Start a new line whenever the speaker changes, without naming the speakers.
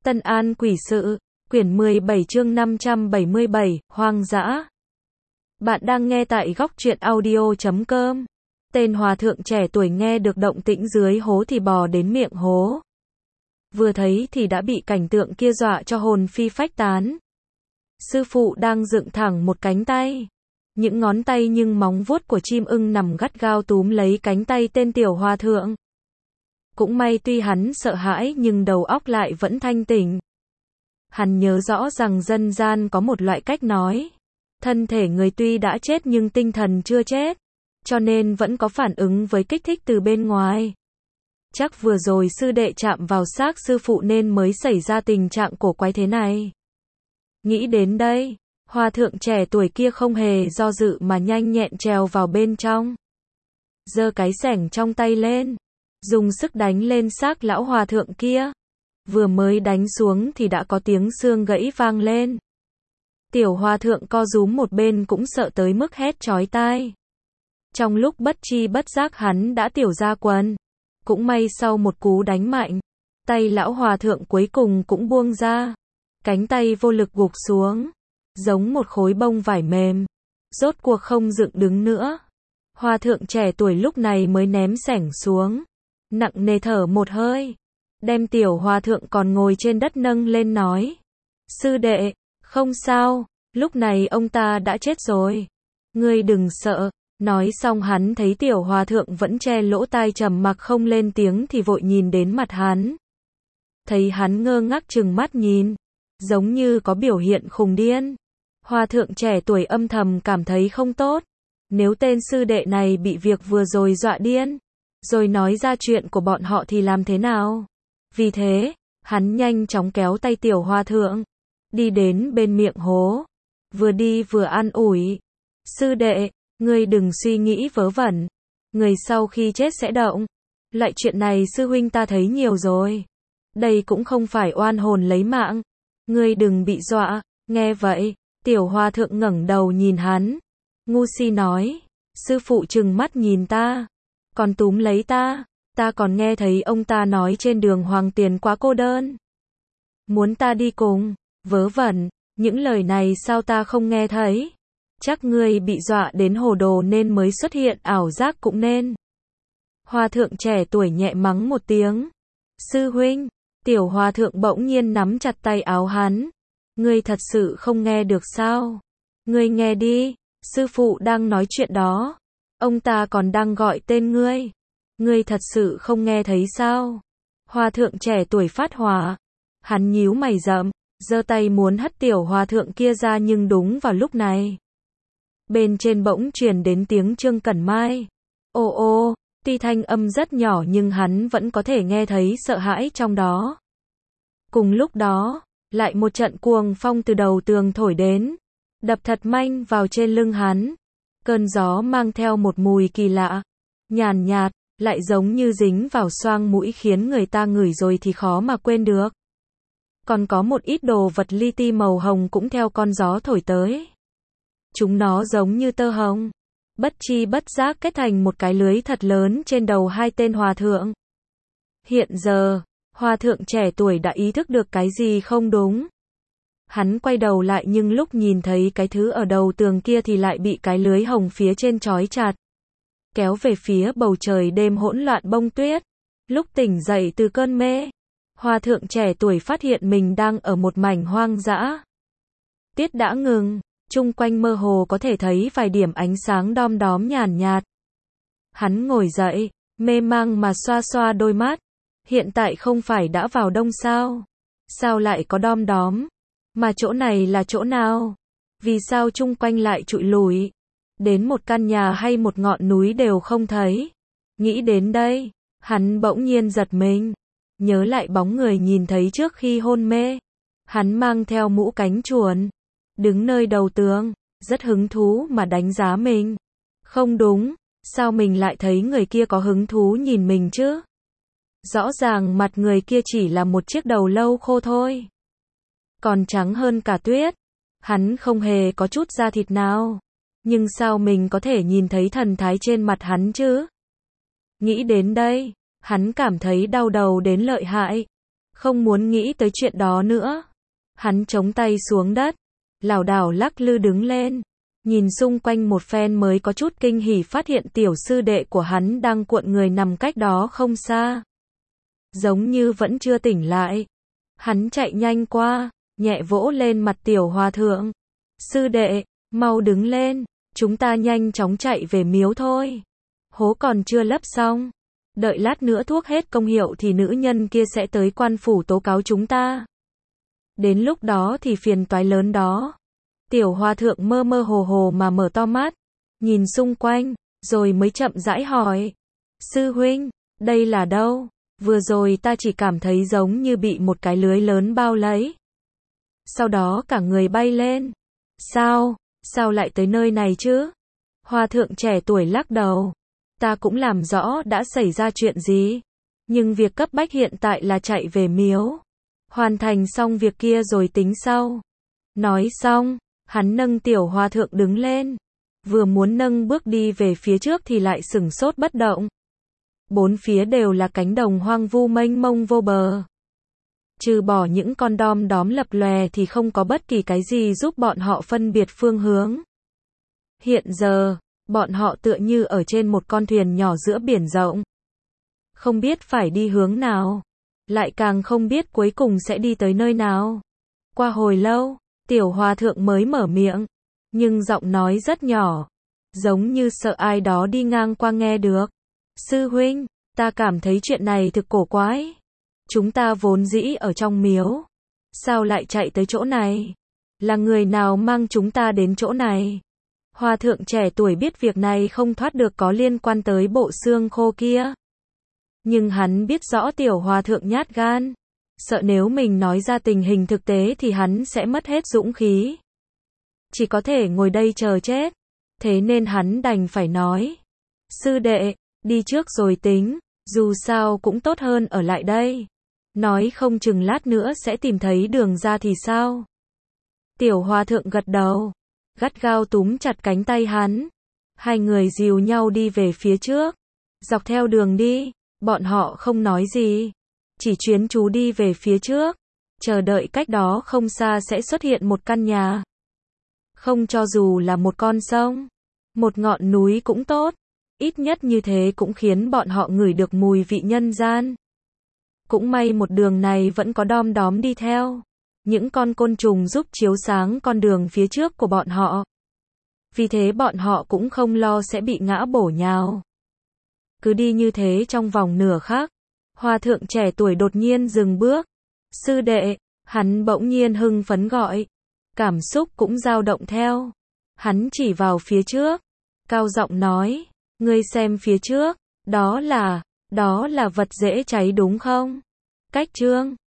Tân An Quỷ Sự, quyển 17 chương 577, Hoang dã. Bạn đang nghe tại góc truyện audio.com. Tên hòa thượng trẻ tuổi nghe được động tĩnh dưới hố thì bò đến miệng hố. Vừa thấy thì đã bị cảnh tượng kia dọa cho hồn phi phách tán. Sư phụ đang dựng thẳng một cánh tay. Những ngón tay nhưng móng vuốt của chim ưng nằm gắt gao túm lấy cánh tay tên tiểu hòa thượng. Cũng may tuy hắn sợ hãi nhưng đầu óc lại vẫn thanh tỉnh. Hắn nhớ rõ rằng dân gian có một loại cách nói. Thân thể người tuy đã chết nhưng tinh thần chưa chết. Cho nên vẫn có phản ứng với kích thích từ bên ngoài. Chắc vừa rồi sư đệ chạm vào xác sư phụ nên mới xảy ra tình trạng cổ quái thế này. Nghĩ đến đây, hòa thượng trẻ tuổi kia không hề do dự mà nhanh nhẹn trèo vào bên trong. Giơ cái xẻng trong tay lên. Dùng sức đánh lên xác lão hòa thượng kia. Vừa mới đánh xuống thì đã có tiếng xương gãy vang lên. Tiểu hòa thượng co rúm một bên cũng sợ tới mức hét chói tai. Trong lúc bất tri bất giác hắn đã tiểu ra quần. Cũng may sau một cú đánh mạnh, tay lão hòa thượng cuối cùng cũng buông ra. Cánh tay vô lực gục xuống, giống một khối bông vải mềm. Rốt cuộc không dựng đứng nữa. Hòa thượng trẻ tuổi lúc này mới ném xẻng xuống. Nặng nề thở một hơi. Đem tiểu hòa thượng còn ngồi trên đất nâng lên nói. Sư đệ, không sao, lúc này ông ta đã chết rồi. Ngươi đừng sợ. Nói xong hắn thấy tiểu hòa thượng vẫn che lỗ tai trầm mặc không lên tiếng thì vội nhìn đến mặt hắn. Thấy hắn ngơ ngác trừng mắt nhìn. Giống như có biểu hiện khùng điên. Hòa thượng trẻ tuổi âm thầm cảm thấy không tốt. Nếu tên sư đệ này bị việc vừa rồi dọa điên. Rồi nói ra chuyện của bọn họ thì làm thế nào? Vì thế, hắn nhanh chóng kéo tay tiểu hòa thượng. Đi đến bên miệng hố. Vừa đi vừa an ủi. Sư đệ, ngươi đừng suy nghĩ vớ vẩn. Người sau khi chết sẽ động. Loại chuyện này sư huynh ta thấy nhiều rồi. Đây cũng không phải oan hồn lấy mạng. Ngươi đừng bị dọa. Nghe vậy, tiểu hòa thượng ngẩng đầu nhìn hắn. Ngu si nói. Sư phụ trừng mắt nhìn ta. Còn túm lấy ta. Ta còn nghe thấy ông ta nói trên đường Hoàng Tiền quá cô đơn. Muốn ta đi cùng. Vớ vẩn. Những lời này sao ta không nghe thấy? Chắc ngươi bị dọa đến hồ đồ nên mới xuất hiện ảo giác cũng nên. Hòa thượng trẻ tuổi nhẹ mắng một tiếng. Sư huynh. Tiểu hòa thượng bỗng nhiên nắm chặt tay áo hắn. Ngươi thật sự không nghe được sao? Ngươi nghe đi. Sư phụ đang nói chuyện đó. Ông ta còn đang gọi tên ngươi. Ngươi thật sự không nghe thấy sao? Hòa thượng trẻ tuổi phát hỏa. Hắn nhíu mày rậm, giơ tay muốn hất tiểu hòa thượng kia ra nhưng đúng vào lúc này. Bên trên bỗng truyền đến tiếng Trương Cẩn Mai. Ô ô, tuy thanh âm rất nhỏ nhưng hắn vẫn có thể nghe thấy sợ hãi trong đó. Cùng lúc đó, lại một trận cuồng phong từ đầu tường thổi đến. Đập thật mạnh vào trên lưng hắn. Cơn gió mang theo một mùi kỳ lạ, nhàn nhạt, lại giống như dính vào xoang mũi khiến người ta ngửi rồi thì khó mà quên được. Còn có một ít đồ vật li ti màu hồng cũng theo con gió thổi tới. Chúng nó giống như tơ hồng. Bất tri bất giác kết thành một cái lưới thật lớn trên đầu hai tên hòa thượng. Hiện giờ, hòa thượng trẻ tuổi đã ý thức được cái gì không đúng. Hắn quay đầu lại nhưng lúc nhìn thấy cái thứ ở đầu tường kia thì lại bị cái lưới hồng phía trên trói chặt. Kéo về phía bầu trời đêm hỗn loạn bông tuyết. Lúc tỉnh dậy từ cơn mê, hòa thượng trẻ tuổi phát hiện mình đang ở một mảnh hoang dã. Tiết đã ngừng, chung quanh mơ hồ có thể thấy vài điểm ánh sáng đom đóm nhàn nhạt. Hắn ngồi dậy, mê mang mà xoa xoa đôi mắt. Hiện tại không phải đã vào đông sao? Sao lại có đom đóm? Mà chỗ này là chỗ nào? Vì sao chung quanh lại trụi lùi? Đến một căn nhà hay một ngọn núi đều không thấy. Nghĩ đến đây, hắn bỗng nhiên giật mình. Nhớ lại bóng người nhìn thấy trước khi hôn mê. Hắn mang theo mũ cánh chuồn. Đứng nơi đầu tường, rất hứng thú mà đánh giá mình. Không đúng, sao mình lại thấy người kia có hứng thú nhìn mình chứ? Rõ ràng mặt người kia chỉ là một chiếc đầu lâu khô thôi. Còn trắng hơn cả tuyết. Hắn không hề có chút da thịt nào. Nhưng sao mình có thể nhìn thấy thần thái trên mặt hắn chứ? Nghĩ đến đây, hắn cảm thấy đau đầu đến lợi hại. không muốn nghĩ tới chuyện đó nữa. Hắn chống tay xuống đất, lảo đảo lắc lư đứng lên, nhìn xung quanh một phen mới có chút kinh hỉ phát hiện tiểu sư đệ của hắn đang cuộn người nằm cách đó không xa. Giống như vẫn chưa tỉnh lại. Hắn chạy nhanh qua, nhẹ vỗ lên mặt tiểu hòa thượng. Sư đệ, mau đứng lên, chúng ta nhanh chóng chạy về miếu thôi. Hố còn chưa lấp xong. Đợi lát nữa thuốc hết công hiệu thì nữ nhân kia sẽ tới quan phủ tố cáo chúng ta. Đến lúc đó thì phiền toái lớn đó. Tiểu hòa thượng mơ mơ hồ hồ mà mở to mắt, nhìn xung quanh, rồi mới chậm rãi hỏi. Sư huynh, đây là đâu? Vừa rồi ta chỉ cảm thấy giống như bị một cái lưới lớn bao lấy. Sau đó cả người bay lên. Sao lại tới nơi này chứ? Hòa thượng trẻ tuổi lắc đầu. Ta cũng làm rõ đã xảy ra chuyện gì. Nhưng việc cấp bách hiện tại là chạy về miếu. Hoàn thành xong việc kia rồi tính sau. Nói xong, hắn nâng tiểu hòa thượng đứng lên. Vừa muốn nâng bước đi về phía trước thì lại sửng sốt bất động. Bốn phía đều là cánh đồng hoang vu mênh mông vô bờ. Trừ bỏ những con đom đóm lập lòe thì không có bất kỳ cái gì giúp bọn họ phân biệt phương hướng. Hiện giờ, bọn họ tựa như ở trên một con thuyền nhỏ giữa biển rộng. Không biết phải đi hướng nào. Lại càng không biết cuối cùng sẽ đi tới nơi nào. Qua hồi lâu, tiểu hòa thượng mới mở miệng. Nhưng giọng nói rất nhỏ. Giống như sợ ai đó đi ngang qua nghe được. Sư huynh, ta cảm thấy chuyện này thực cổ quái. Chúng ta vốn dĩ ở trong miếu. Sao lại chạy tới chỗ này? Là người nào mang chúng ta đến chỗ này? Hòa thượng trẻ tuổi biết việc này không thoát được có liên quan tới bộ xương khô kia. Nhưng hắn biết rõ tiểu hòa thượng nhát gan. Sợ nếu mình nói ra tình hình thực tế thì hắn sẽ mất hết dũng khí. Chỉ có thể ngồi đây chờ chết. Thế nên hắn đành phải nói. Sư đệ, đi trước rồi tính. Dù sao cũng tốt hơn ở lại đây. Nói không chừng lát nữa sẽ tìm thấy đường ra thì sao? Tiểu hòa thượng gật đầu. Gắt gao túm chặt cánh tay hắn. Hai người dìu nhau đi về phía trước. Dọc theo đường đi, bọn họ không nói gì. Chỉ chuyên chú đi về phía trước. Chờ đợi cách đó không xa sẽ xuất hiện một căn nhà. Không cho dù là một con sông, một ngọn núi cũng tốt. Ít nhất như thế cũng khiến bọn họ ngửi được mùi vị nhân gian. Cũng may một đường này vẫn có đom đóm đi theo. Những con côn trùng giúp chiếu sáng con đường phía trước của bọn họ. Vì thế bọn họ cũng không lo sẽ bị ngã bổ nhào. Cứ đi như thế trong vòng nửa khắc. Hòa thượng trẻ tuổi đột nhiên dừng bước. Sư đệ, hắn bỗng nhiên hưng phấn gọi. Cảm xúc cũng dao động theo. Hắn chỉ vào phía trước. Cao giọng nói. Ngươi xem phía trước. Đó là vật dễ cháy đúng không? Cách chương